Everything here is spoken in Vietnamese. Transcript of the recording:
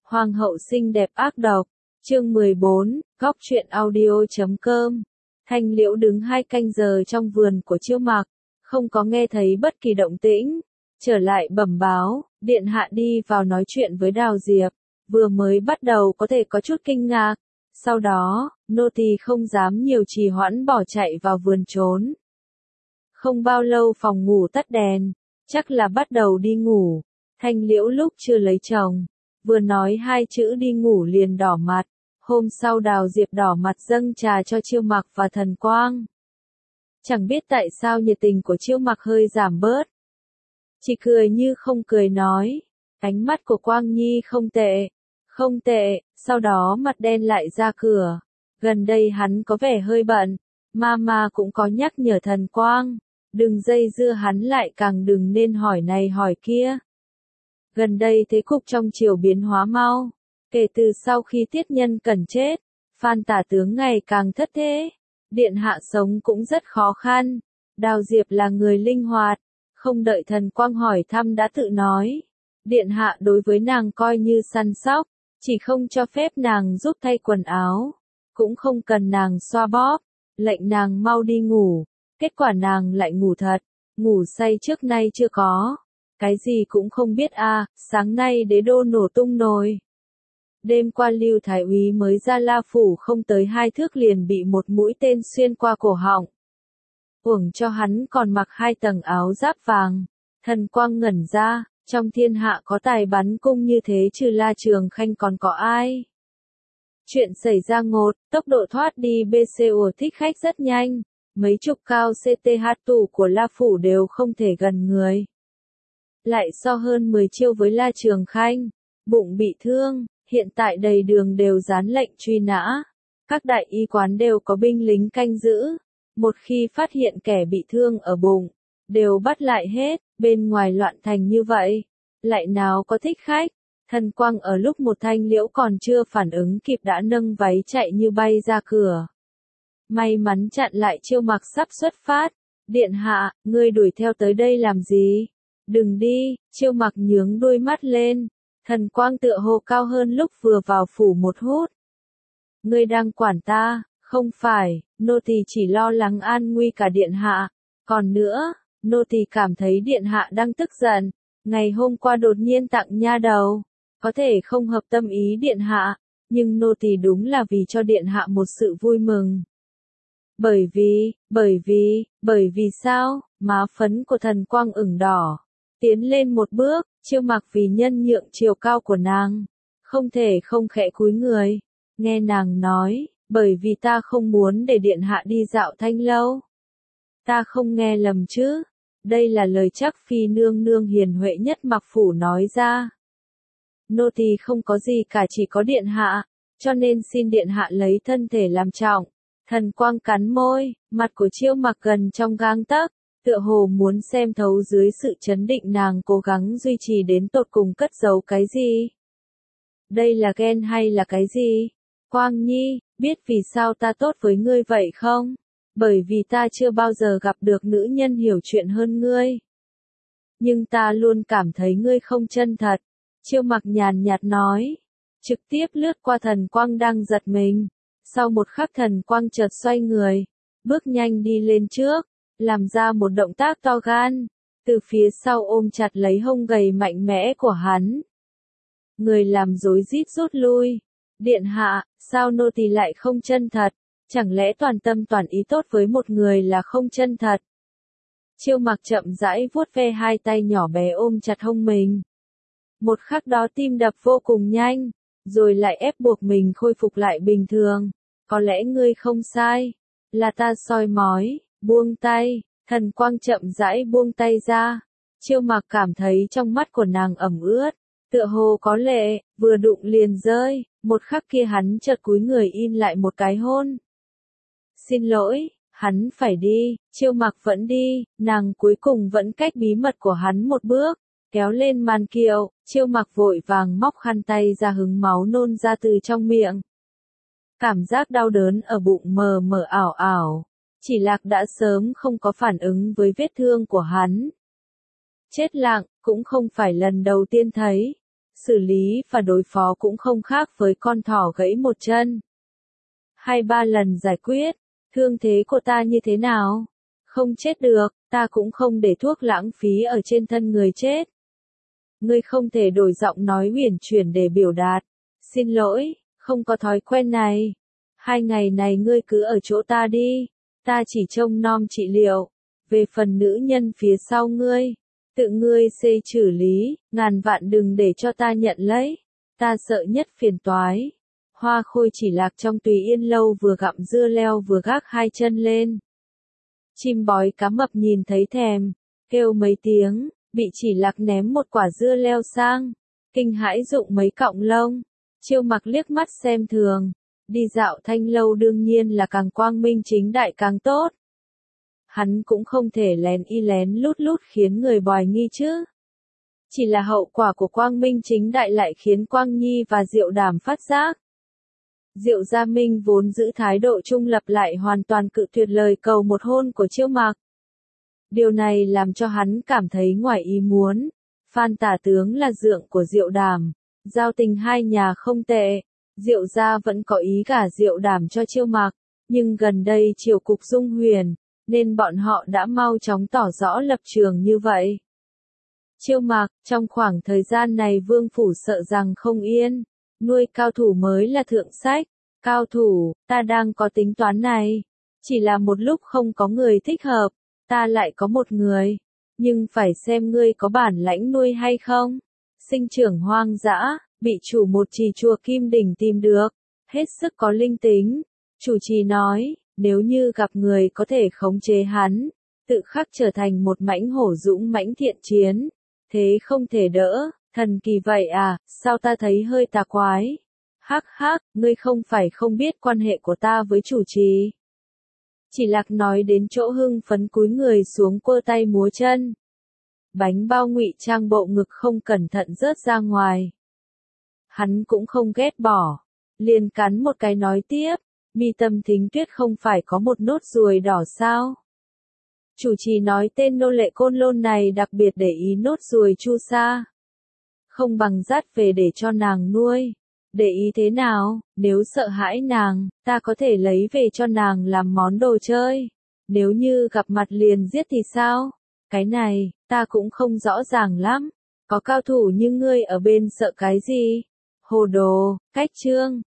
Hoàng hậu xinh đẹp ác độc, chương 14, góc truyện audio.com. Thanh Liễu đứng 2 canh giờ trong vườn của Chiêu Mặc, không có nghe thấy bất kỳ động tĩnh, trở lại bẩm báo, điện hạ đi vào nói chuyện với Đào Diệp, vừa mới bắt đầu có thể có chút kinh ngạc, sau đó, nô tỳ không dám nhiều trì hoãn bỏ chạy vào vườn trốn. Không bao lâu phòng ngủ tắt đèn, chắc là bắt đầu đi ngủ. Thanh Liễu lúc chưa lấy chồng, vừa nói 2 chữ đi ngủ liền đỏ mặt. Hôm sau Đào Diệp đỏ mặt dâng trà cho Chiêu Mặc và Thần Quang. Chẳng biết tại sao nhiệt tình của Chiêu Mặc hơi giảm bớt. Chỉ cười như không cười nói, ánh mắt của Quang Nhi không tệ, không tệ, sau đó mặt đen lại ra cửa. Gần đây hắn có vẻ hơi bận, Mama cũng có nhắc nhở Thần Quang, đừng dây dưa hắn lại, càng đừng nên hỏi này hỏi kia. Gần đây thế cục trong triều biến hóa mau, kể từ sau khi Tiết Nhân Cẩn chết, Phan tả tướng ngày càng thất thế, điện hạ sống cũng rất khó khăn. Đào Diệp là người linh hoạt, không đợi Thần Quang hỏi thăm đã tự nói, điện hạ đối với nàng coi như săn sóc, chỉ không cho phép nàng giúp thay quần áo, cũng không cần nàng xoa bóp, lệnh nàng mau đi ngủ. Kết quả nàng lại ngủ thật, ngủ say trước nay chưa có. Cái gì cũng không biết à, sáng nay đế đô nổ tung nồi. Đêm qua Lưu Thái úy mới ra La Phủ không tới 2 thước liền bị một mũi tên xuyên qua cổ họng. Uổng cho hắn còn mặc 2 tầng áo giáp vàng. Thần Quang ngẩn ra, trong thiên hạ có tài bắn cung như thế trừ La Trường Khanh còn có ai? Chuyện xảy ra ngột, tốc độ thoát đi BCO thích khách rất nhanh. Mấy chục cao CTH tủ của La Phủ đều không thể gần người. Lại so hơn 10 chiêu với La Trường Khanh, bụng bị thương, hiện tại đầy đường đều dán lệnh truy nã. Các đại y quán đều có binh lính canh giữ. Một khi phát hiện kẻ bị thương ở bụng, đều bắt lại hết, bên ngoài loạn thành như vậy. Lại nào có thích khách, Thần Quang ở lúc một Thanh Liễu còn chưa phản ứng kịp đã nâng váy chạy như bay ra cửa. May mắn chặn lại Chiêu Mặc sắp xuất phát. Điện hạ, ngươi đuổi theo tới đây làm gì? Đừng đi, Chiêu Mặc nhướng đôi mắt lên. Thần Quang tựa hồ cao hơn lúc vừa vào phủ một hút. Ngươi đang quản ta, không phải, nô tỳ chỉ lo lắng an nguy cả điện hạ. Còn nữa, nô tỳ cảm thấy điện hạ đang tức giận. Ngày hôm qua đột nhiên tặng nha đầu. Có thể không hợp tâm ý điện hạ, nhưng nô tỳ đúng là vì cho điện hạ một sự vui mừng. Bởi vì sao? Má phấn của Thần Quang ửng đỏ. Tiến lên một bước, Chiêu Mặc vì nhân nhượng chiều cao của nàng, không thể không khẽ cúi người. Nghe nàng nói, bởi vì ta không muốn để điện hạ đi dạo Thanh lâu. Ta không nghe lầm chứ? Đây là lời chắc phi nương nương hiền huệ nhất Mặc phủ nói ra. Nô tỳ không có gì cả, chỉ có điện hạ, cho nên xin điện hạ lấy thân thể làm trọng. Thần Quang cắn môi, mặt của Chiêu Mặc gần trong gang tấc, tựa hồ muốn xem thấu dưới sự chấn định nàng cố gắng duy trì đến tột cùng cất giấu cái gì. Đây là ghen hay là cái gì? Quang Nhi, biết vì sao ta tốt với ngươi vậy không? Bởi vì ta chưa bao giờ gặp được nữ nhân hiểu chuyện hơn ngươi. Nhưng ta luôn cảm thấy ngươi không chân thật. Chiêu Mặc nhàn nhạt nói, trực tiếp lướt qua Thần Quang đang giật mình. Sau một khắc Thần Quang chợt xoay người, bước nhanh đi lên trước, làm ra một động tác to gan, từ phía sau ôm chặt lấy hông gầy mạnh mẽ của hắn. Người làm rối rít rút lui. Điện hạ, sao nô tỳ lại không chân thật? Chẳng lẽ toàn tâm toàn ý tốt với một người là không chân thật? Chiêu Mặc chậm rãi vuốt ve 2 tay nhỏ bé ôm chặt hông mình. Một khắc đó tim đập vô cùng nhanh, rồi lại ép buộc mình khôi phục lại bình thường. Có lẽ ngươi không sai, là ta soi mói, buông tay. Thần Quang chậm rãi buông tay ra. Chiêu Mặc cảm thấy trong mắt của nàng ẩm ướt, tựa hồ có lệ, vừa đụng liền rơi. Một khắc kia hắn chợt cúi người in lại một cái hôn. Xin lỗi, hắn phải đi. Chiêu Mặc vẫn đi, nàng cuối cùng vẫn cách bí mật của hắn một bước. Kéo lên màn kiệu, Chiêu Mặc vội vàng móc khăn tay ra hứng máu nôn ra từ trong miệng. Cảm giác đau đớn ở bụng mờ mờ ảo ảo. Chỉ Lạc đã sớm không có phản ứng với vết thương của hắn. Chết lặng, cũng không phải lần đầu tiên thấy. xử lý và đối phó cũng không khác với con thỏ gãy một chân. 2-3 lần giải quyết, thương thế của ta như thế nào? Không chết được, ta cũng không để thuốc lãng phí ở trên thân người chết. Ngươi không thể đổi giọng nói uyển chuyển để biểu đạt. Xin lỗi, không có thói quen này. 2 ngày này ngươi cứ ở chỗ ta đi, ta chỉ trông nom trị liệu. Về phần nữ nhân phía sau ngươi, tự ngươi xử lý, ngàn vạn đừng để cho ta nhận lấy. Ta sợ nhất phiền toái. Hoa Khôi chỉ lạc trong Tùy Yên lâu vừa gặm dưa leo vừa gác 2 chân lên. Chim bói cá mập nhìn thấy thèm, kêu mấy tiếng, bị chỉ lạc ném một quả dưa leo sang, kinh hãi rụng mấy cọng lông. Chiêu Mặc liếc mắt xem thường, đi dạo Thanh lâu đương nhiên là càng quang minh chính đại càng tốt. Hắn cũng không thể lén lút khiến người bòi nghi chứ. Chỉ là hậu quả của quang minh chính đại lại khiến Quang Nhi và Diệu Đàm phát giác. Diệu Gia Minh vốn giữ thái độ trung lập lại hoàn toàn cự tuyệt lời cầu một hôn của Chiêu Mặc. Điều này làm cho hắn cảm thấy ngoài ý muốn. Phan tả tướng là dượng của Diệu Đàm, giao tình hai nhà không tệ. Diệu Gia vẫn có ý gả Diệu Đàm cho Chiêu Mặc, nhưng gần đây triều cục dung huyền, nên bọn họ đã mau chóng tỏ rõ lập trường như vậy. Chiêu Mặc, trong khoảng thời gian này vương phủ sợ rằng không yên, nuôi cao thủ mới là thượng sách. Cao thủ, ta đang có tính toán này. Chỉ là một lúc không có người thích hợp, ta lại có một người. Nhưng phải xem ngươi có bản lãnh nuôi hay không. Sinh trưởng hoang dã, bị chủ một trì chùa Kim Đỉnh tìm được, hết sức có linh tính. Chủ trì nói, nếu như gặp người có thể khống chế hắn, tự khắc trở thành một mãnh hổ dũng mãnh thiện chiến. Thế không thể đỡ, thần kỳ vậy à, sao ta thấy hơi tà quái. Hắc hắc, ngươi không phải không biết quan hệ của ta với chủ trì. Chỉ lạc nói đến chỗ hưng phấn cúi người xuống quơ tay múa chân. Bánh bao ngụy trang bộ ngực không cẩn thận rớt ra ngoài. Hắn cũng không ghét bỏ. Liền cắn một cái nói tiếp, Mi Tâm Thính Tuyết không phải có một nốt ruồi đỏ sao? Chủ trì nói tên nô lệ Côn Lôn này đặc biệt để ý nốt ruồi chu sa. Không bằng dắt về để cho nàng nuôi. Để ý thế nào, nếu sợ hãi nàng, ta có thể lấy về cho nàng làm món đồ chơi. Nếu như gặp mặt liền giết thì sao? Cái này, ta cũng không rõ ràng lắm. Có cao thủ như ngươi ở bên sợ cái gì? Hồ đồ, cách chương.